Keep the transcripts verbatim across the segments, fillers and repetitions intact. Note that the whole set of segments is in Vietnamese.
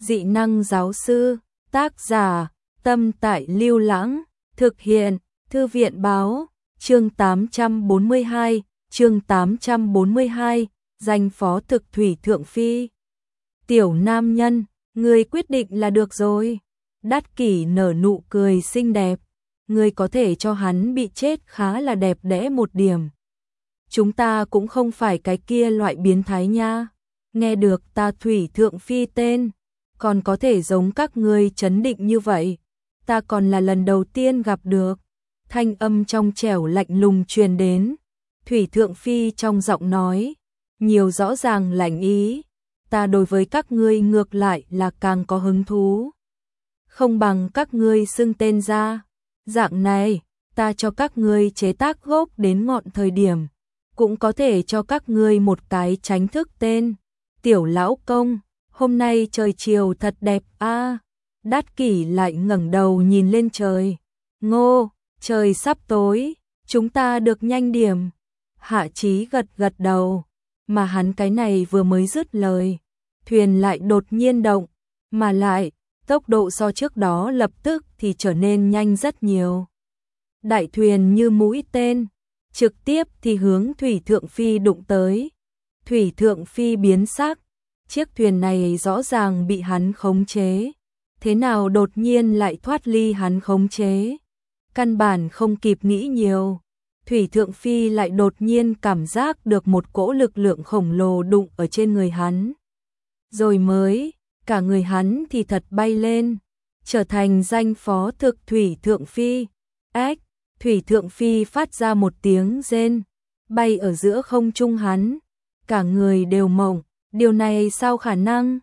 Dị năng giáo sư, tác giả, Tâm Tại Lưu Lãng, thực hiện, Thư viện báo, chương tám trăm bốn mươi hai, chương tám trăm bốn mươi hai, danh phó thực thủy thượng phi. Tiểu nam nhân, người quyết định là được rồi. Đát Kỷ nở nụ cười xinh đẹp, người có thể cho hắn bị chết khá là đẹp đẽ một điểm. Chúng ta cũng không phải cái kia loại biến thái nha. Nghe được ta thủy thượng phi tên, còn có thể giống các ngươi trấn định như vậy. Ta còn là lần đầu tiên gặp được. Thanh âm trong trẻo lạnh lùng truyền đến. Thủy thượng phi trong giọng nói, nhiều rõ ràng lạnh ý. Ta đối với các ngươi ngược lại là càng có hứng thú. Không bằng các ngươi xưng tên ra. Dạng này, ta cho các ngươi chế tác gốc đến ngọn thời điểm. Cũng có thể cho các ngươi một cái tránh thức tên. Tiểu lão công, hôm nay trời chiều thật đẹp a. À. Đát Kỷ lại ngẩng đầu nhìn lên trời. Ngô, trời sắp tối, chúng ta được nhanh điểm. Hạ Chí gật gật đầu, mà hắn cái này vừa mới dứt lời, thuyền lại đột nhiên động, mà lại, tốc độ so trước đó lập tức thì trở nên nhanh rất nhiều. Đại thuyền như mũi tên, trực tiếp thì hướng Thủy Thượng Phi đụng tới. Thủy Thượng Phi biến sắc, chiếc thuyền này rõ ràng bị hắn khống chế. Thế nào đột nhiên lại thoát ly hắn khống chế? Căn bản không kịp nghĩ nhiều. Thủy Thượng Phi lại đột nhiên cảm giác được một cỗ lực lượng khổng lồ đụng ở trên người hắn. Rồi mới, cả người hắn thì thật bay lên, trở thành danh phó thực Thủy Thượng Phi. Ách, Thủy Thượng Phi phát ra một tiếng rên, bay ở giữa không trung hắn. Cả người đều mộng, điều này sao khả năng?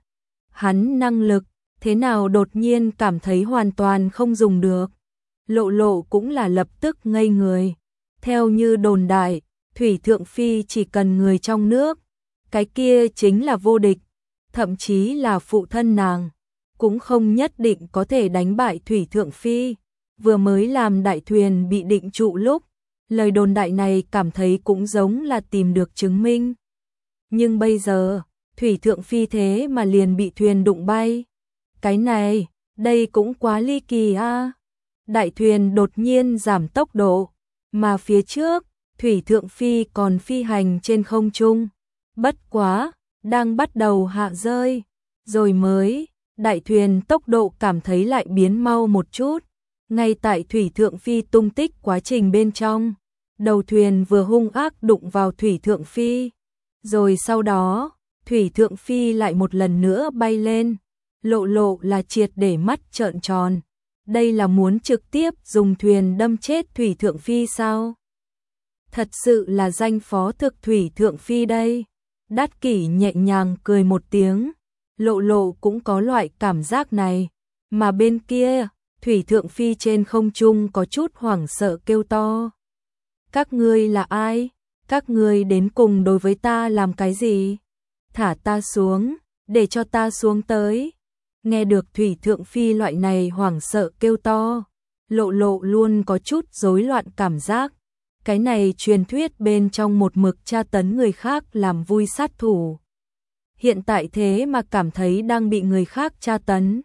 Hắn năng lực, thế nào đột nhiên cảm thấy hoàn toàn không dùng được? Lộ Lộ cũng là lập tức ngây người. Theo như đồn đại, Thủy Thượng Phi chỉ cần người trong nước, cái kia chính là vô địch, thậm chí là phụ thân nàng, cũng không nhất định có thể đánh bại Thủy Thượng Phi. Vừa mới làm đại thuyền bị định trụ lúc, lời đồn đại này cảm thấy cũng giống là tìm được chứng minh. Nhưng bây giờ, Thủy Thượng Phi thế mà liền bị thuyền đụng bay. Cái này, đây cũng quá ly kỳ a. À. Đại thuyền đột nhiên giảm tốc độ, mà phía trước, Thủy Thượng Phi còn phi hành trên không trung. Bất quá, đang bắt đầu hạ rơi, rồi mới, đại thuyền tốc độ cảm thấy lại biến mau một chút. Ngay tại Thủy Thượng Phi tung tích quá trình bên trong, đầu thuyền vừa hung ác đụng vào Thủy Thượng Phi. Rồi sau đó, Thủy Thượng Phi lại một lần nữa bay lên. Lộ Lộ là triệt để mắt trợn tròn. Đây là muốn trực tiếp dùng thuyền đâm chết Thủy Thượng Phi sao? Thật sự là danh phó thực Thủy Thượng Phi đây. Đát Kỷ nhẹ nhàng cười một tiếng. Lộ Lộ cũng có loại cảm giác này. Mà bên kia, Thủy Thượng Phi trên không trung có chút hoảng sợ kêu to. Các ngươi là ai? Các ngươi đến cùng đối với ta làm cái gì? Thả ta xuống, để cho ta xuống tới. Nghe được Thủy Thượng Phi loại này hoảng sợ kêu to, Lộ Lộ luôn có chút rối loạn cảm giác. Cái này truyền thuyết bên trong một mực tra tấn người khác làm vui sát thủ. Hiện tại thế mà cảm thấy đang bị người khác tra tấn.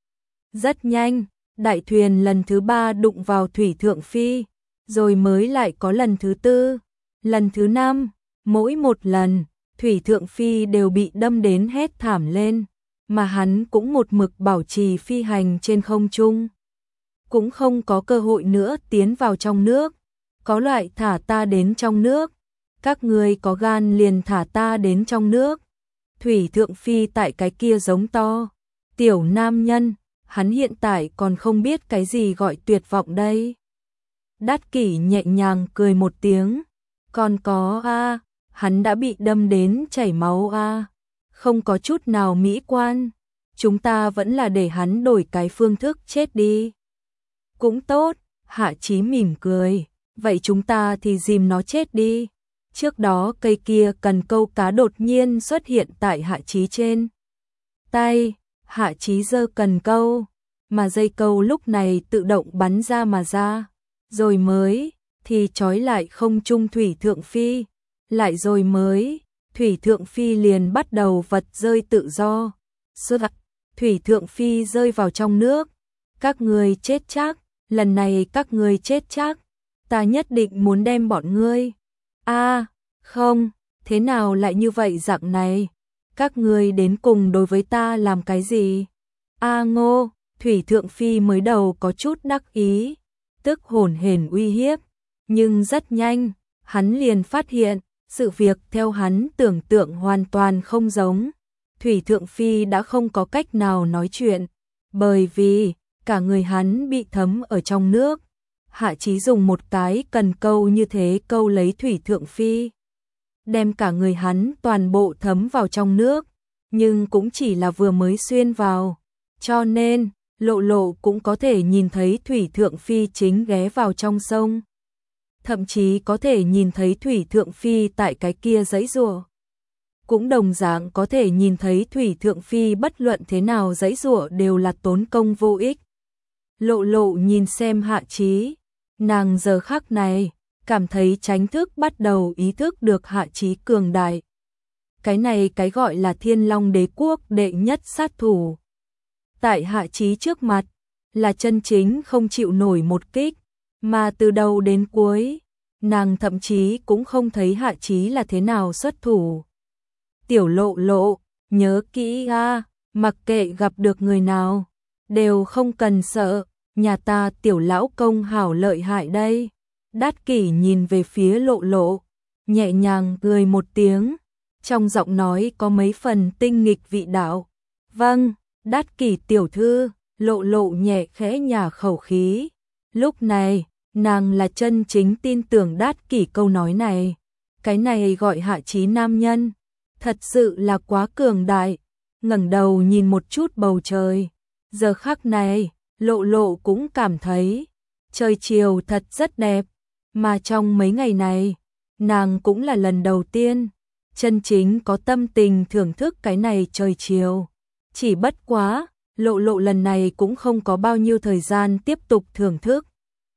Rất nhanh, đại thuyền lần thứ ba đụng vào Thủy Thượng Phi, rồi mới lại có lần thứ tư, lần thứ năm, mỗi một lần, Thủy Thượng Phi đều bị đâm đến hét thảm lên. Mà hắn cũng một mực bảo trì phi hành trên không trung, cũng không có cơ hội nữa tiến vào trong nước. Có loại thả ta đến trong nước, các ngươi có gan liền thả ta đến trong nước. Thủy Thượng Phi tại cái kia giống to. Tiểu nam nhân, hắn hiện tại còn không biết cái gì gọi tuyệt vọng đây. Đát Kỷ nhẹ nhàng cười một tiếng. Còn có a, à, hắn đã bị đâm đến chảy máu a. À. Không có chút nào mỹ quan, chúng ta vẫn là để hắn đổi cái phương thức chết đi. Cũng tốt, Hạ Chí mỉm cười, vậy chúng ta thì dìm nó chết đi. Trước đó cây kia cần câu cá đột nhiên xuất hiện tại Hạ Chí trên tay, Hạ Chí giơ cần câu, mà dây câu lúc này tự động bắn ra mà ra, rồi mới thì trói lại không trung Thủy Thượng Phi, lại rồi mới Thủy Thượng Phi liền bắt đầu vật rơi tự do. Sơ Thủy Thượng Phi rơi vào trong nước. Các ngươi chết chắc, lần này các ngươi chết chắc, ta nhất định muốn đem bọn ngươi. A, không, thế nào lại như vậy dạng này? Các ngươi đến cùng đối với ta làm cái gì? A Ngô, Thủy Thượng Phi mới đầu có chút đắc ý, tức hồn hển uy hiếp, nhưng rất nhanh, hắn liền phát hiện, sự việc theo hắn tưởng tượng hoàn toàn không giống. Thủy Thượng Phi đã không có cách nào nói chuyện, bởi vì cả người hắn bị thấm ở trong nước. Hạ Chí dùng một cái cần câu như thế câu lấy Thủy Thượng Phi, đem cả người hắn toàn bộ thấm vào trong nước, nhưng cũng chỉ là vừa mới xuyên vào, cho nên Lộ Lộ cũng có thể nhìn thấy Thủy Thượng Phi chính ghé vào trong sông. Thậm chí có thể nhìn thấy Thủy Thượng Phi tại cái kia giãy giụa. Cũng đồng dạng có thể nhìn thấy Thủy Thượng Phi bất luận thế nào giãy giụa đều là tốn công vô ích. Lộ Lộ nhìn xem Hạ Chí, nàng giờ khắc này cảm thấy tránh thức bắt đầu ý thức được Hạ Chí cường đại. Cái này cái gọi là Thiên Long Đế quốc đệ nhất sát thủ. Tại Hạ Chí trước mặt là chân chính không chịu nổi một kích, mà từ đầu đến cuối, nàng thậm chí cũng không thấy Hạ Chí là thế nào xuất thủ. Tiểu Lộ Lộ, nhớ kỹ a, mặc kệ gặp được người nào, đều không cần sợ, nhà ta tiểu lão công hảo lợi hại đây. Đát Kỷ nhìn về phía Lộ Lộ, nhẹ nhàng cười một tiếng, trong giọng nói có mấy phần tinh nghịch vị đạo. Vâng, Đát Kỷ tiểu thư, Lộ Lộ nhẹ khẽ nhả khẩu khí. Lúc này, nàng là chân chính tin tưởng Đát Kỷ câu nói này. Cái này gọi Hạ Chí nam nhân, thật sự là quá cường đại. Ngẩng đầu nhìn một chút bầu trời, giờ khắc này, Lộ Lộ cũng cảm thấy trời chiều thật rất đẹp, mà trong mấy ngày này, nàng cũng là lần đầu tiên chân chính có tâm tình thưởng thức cái này trời chiều. Chỉ bất quá, Lộ Lộ lần này cũng không có bao nhiêu thời gian tiếp tục thưởng thức.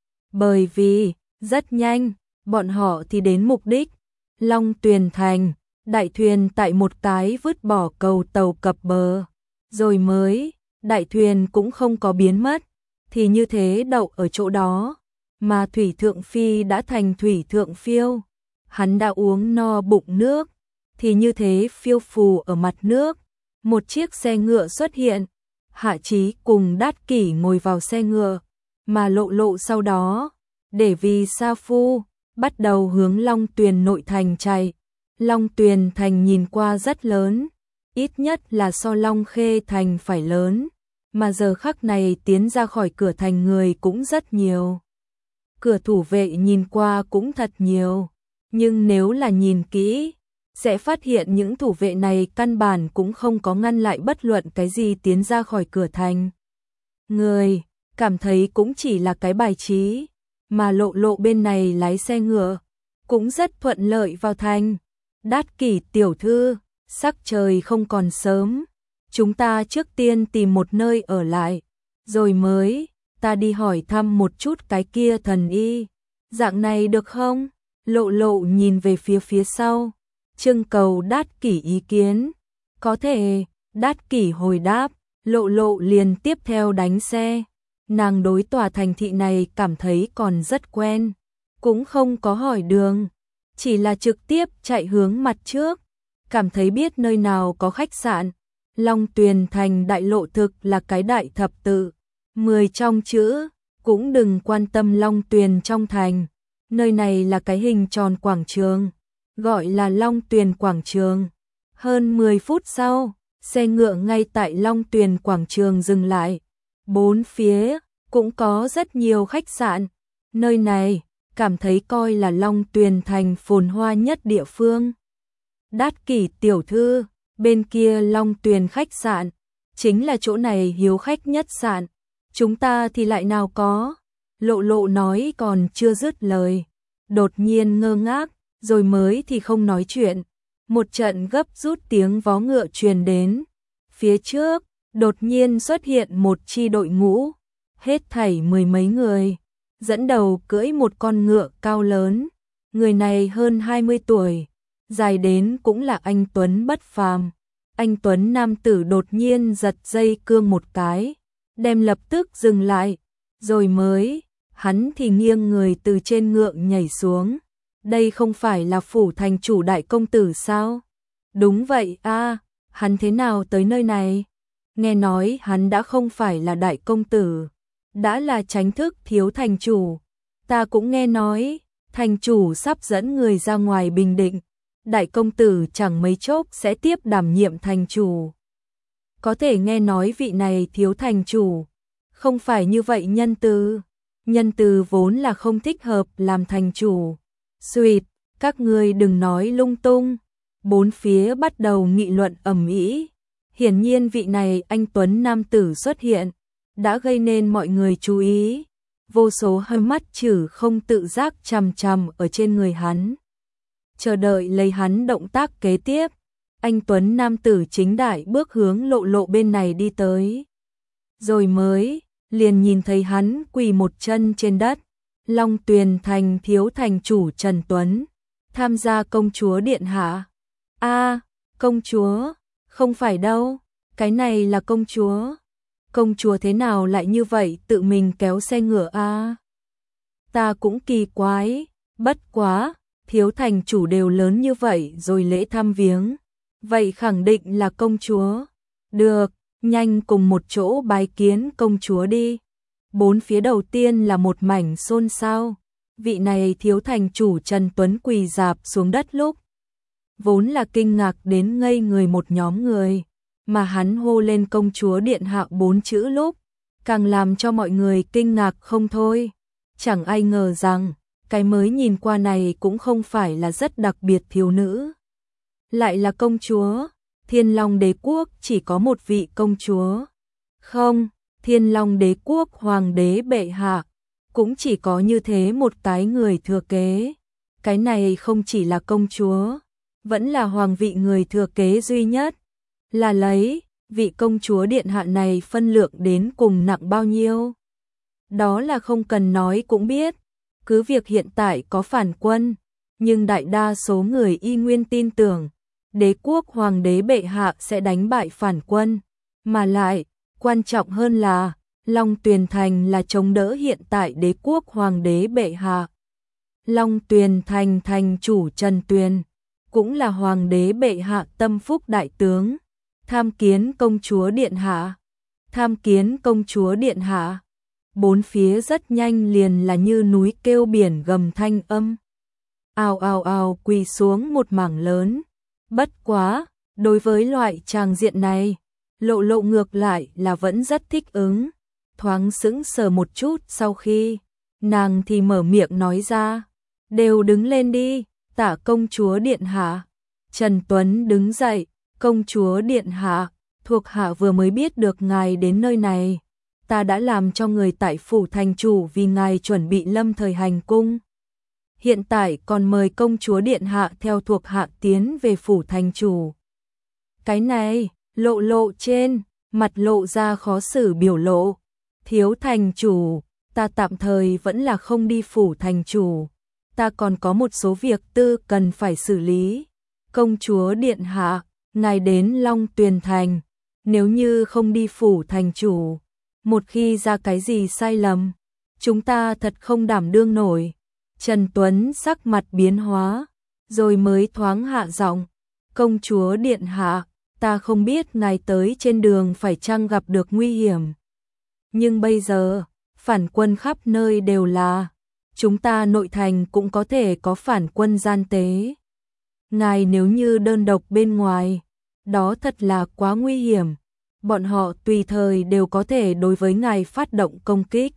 Bởi vì, rất nhanh, bọn họ thì đến mục đích, Long Tuyền Thành, đại thuyền tại một cái vứt bỏ cầu tàu cập bờ, rồi mới, đại thuyền cũng không có biến mất, thì như thế đậu ở chỗ đó, mà Thủy Thượng Phi đã thành Thủy Thượng Phiêu, hắn đã uống no bụng nước, thì như thế phiêu phù ở mặt nước. Một chiếc xe ngựa xuất hiện, Hạ Chí cùng Đát Kỷ ngồi vào xe ngựa, mà Lộ Lộ sau đó, để vì Sa Phu, bắt đầu hướng Long Tuyền nội thành chạy. Long Tuyền thành nhìn qua rất lớn, ít nhất là so Long Khê thành phải lớn, mà giờ khắc này tiến ra khỏi cửa thành người cũng rất nhiều. Cửa thủ vệ nhìn qua cũng thật nhiều, nhưng nếu là nhìn kỹ, sẽ phát hiện những thủ vệ này căn bản cũng không có ngăn lại bất luận cái gì tiến ra khỏi cửa thành. Người, cảm thấy cũng chỉ là cái bài trí, mà Lộ Lộ bên này lái xe ngựa, cũng rất thuận lợi vào thành. Đát Kỷ tiểu thư, sắc trời không còn sớm, chúng ta trước tiên tìm một nơi ở lại, rồi mới, ta đi hỏi thăm một chút cái kia thần y, dạng này được không? Lộ Lộ nhìn về phía phía sau, trưng cầu Đát Kỷ ý kiến. Có thể, Đát Kỷ hồi đáp, Lộ Lộ liền tiếp theo đánh xe. Nàng đối tòa thành thị này cảm thấy còn rất quen, cũng không có hỏi đường, chỉ là trực tiếp chạy hướng mặt trước, cảm thấy biết nơi nào có khách sạn. Long Tuyền thành đại lộ thực là cái đại thập tự, mười trong chữ, cũng đừng quan tâm Long Tuyền trong thành. Nơi này là cái hình tròn quảng trường, gọi là Long Tuyền quảng trường. Hơn mười phút sau, xe ngựa ngay tại Long Tuyền quảng trường dừng lại. Bốn phía cũng có rất nhiều khách sạn. Nơi này cảm thấy coi là Long Tuyền thành phồn hoa nhất địa phương. Đát Kỷ tiểu thư, bên kia Long Tuyền khách sạn, chính là chỗ này hiếu khách nhất sạn. Chúng ta thì lại nào có. Lộ Lộ nói còn chưa dứt lời, đột nhiên ngơ ngác, rồi mới thì không nói chuyện. Một trận gấp rút tiếng vó ngựa truyền đến. Phía trước, đột nhiên xuất hiện một chi đội ngũ, hết thảy mười mấy người, dẫn đầu cưỡi một con ngựa cao lớn. Người này hơn hai mươi tuổi, dài đến cũng là anh tuấn bất phàm, Anh tuấn nam tử đột nhiên giật dây cương một cái, đem lập tức dừng lại, rồi mới, hắn thì nghiêng người từ trên ngựa nhảy xuống. Đây không phải là phủ thành chủ đại công tử sao? Đúng vậy a, hắn thế nào tới nơi này? Nghe nói hắn đã không phải là đại công tử, đã là chính thức thiếu thành chủ. Ta cũng nghe nói, thành chủ sắp dẫn người ra ngoài Bình Định, đại công tử chẳng mấy chốc sẽ tiếp đảm nhiệm thành chủ. Có thể nghe nói vị này thiếu thành chủ, không phải như vậy nhân từ. Nhân từ vốn là không thích hợp làm thành chủ. Xuyệt, các ngươi đừng nói lung tung. Bốn phía bắt đầu nghị luận ầm ĩ. Hiển nhiên vị này anh tuấn nam tử xuất hiện, đã gây nên mọi người chú ý. Vô số hơi mắt chử không tự giác chằm chằm ở trên người hắn, chờ đợi lấy hắn động tác kế tiếp. Anh tuấn nam tử chính đại bước hướng Lộ Lộ bên này đi tới. Rồi mới, liền nhìn thấy hắn quỳ một chân trên đất. Long Tuyền thành thiếu thành chủ Trần Tuấn, tham gia công chúa điện hạ. A, công chúa, không phải đâu, cái này là công chúa. Công chúa thế nào lại như vậy tự mình kéo xe ngựa a? Ta cũng kỳ quái, bất quá, thiếu thành chủ đều lớn như vậy rồi lễ thăm viếng. Vậy khẳng định là công chúa. Được, nhanh cùng một chỗ bái kiến công chúa đi. Bốn phía đầu tiên là một mảnh xôn xao. Vị này thiếu thành chủ Trần Tuấn quỳ rạp xuống đất lúc, vốn là kinh ngạc đến ngây người một nhóm người, mà hắn hô lên công chúa điện hạ bốn chữ lúc, càng làm cho mọi người kinh ngạc không thôi. Chẳng ai ngờ rằng, cái mới nhìn qua này cũng không phải là rất đặc biệt thiếu nữ. Lại là công chúa, Thiên Long đế quốc chỉ có một vị công chúa. Không, Thiên Long đế quốc hoàng đế bệ hạ, cũng chỉ có như thế một cái người thừa kế. Cái này không chỉ là công chúa, vẫn là hoàng vị người thừa kế duy nhất. Là lấy, vị công chúa điện hạ này phân lượng đến cùng nặng bao nhiêu? Đó là không cần nói cũng biết. Cứ việc hiện tại có phản quân, nhưng đại đa số người y nguyên tin tưởng đế quốc hoàng đế bệ hạ sẽ đánh bại phản quân. Mà lại, quan trọng hơn là, Long Tuyền Thành là chống đỡ hiện tại đế quốc hoàng đế bệ hạ. Long Tuyền Thành thành chủ Trần Tuyền, cũng là hoàng đế bệ hạ tâm phúc đại tướng. Tham kiến công chúa điện hạ. Tham kiến công chúa điện hạ. Bốn phía rất nhanh liền là như núi kêu biển gầm thanh âm. Ào ào ào quỳ xuống một mảng lớn. Bất quá, đối với loại tràng diện này, Lộ Lộ ngược lại là vẫn rất thích ứng. Thoáng sững sờ một chút sau khi, nàng thì mở miệng nói ra. Đều đứng lên đi, tạ công chúa điện hạ. Trần Tuấn đứng dậy, công chúa điện hạ, thuộc hạ vừa mới biết được ngài đến nơi này. Ta đã làm cho người tại phủ thành chủ vì ngài chuẩn bị lâm thời hành cung. Hiện tại còn mời công chúa điện hạ theo thuộc hạ tiến về phủ thành chủ. Cái này, Lộ Lộ trên, mặt lộ ra khó xử biểu lộ. Thiếu thành chủ, ta tạm thời vẫn là không đi phủ thành chủ. Ta còn có một số việc tư cần phải xử lý. Công chúa điện hạ, ngài đến Long Tuyền Thành, nếu như không đi phủ thành chủ, một khi ra cái gì sai lầm, chúng ta thật không đảm đương nổi. Trần Tuấn sắc mặt biến hóa, rồi mới thoáng hạ giọng. Công chúa điện hạ, ta không biết ngài tới trên đường phải chăng gặp được nguy hiểm. Nhưng bây giờ, phản quân khắp nơi đều là, chúng ta nội thành cũng có thể có phản quân gian tế. Ngài nếu như đơn độc bên ngoài, đó thật là quá nguy hiểm. Bọn họ tùy thời đều có thể đối với ngài phát động công kích.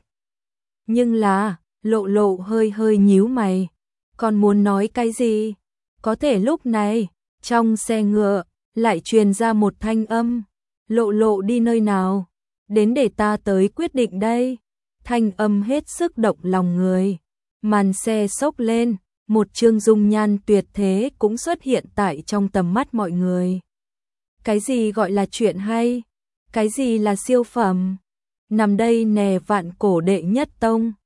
Nhưng là, Lộ Lộ hơi hơi nhíu mày. Còn muốn nói cái gì? Có thể lúc này, trong xe ngựa, lại truyền ra một thanh âm. Lộ Lộ đi nơi nào? Đến để ta tới quyết định đây. Thanh âm hết sức động lòng người. Màn xe xốc lên, một chương dung nhan tuyệt thế cũng xuất hiện tại trong tầm mắt mọi người. Cái gì gọi là chuyện hay? Cái gì là siêu phẩm? Nằm đây nè vạn cổ đệ nhất tông.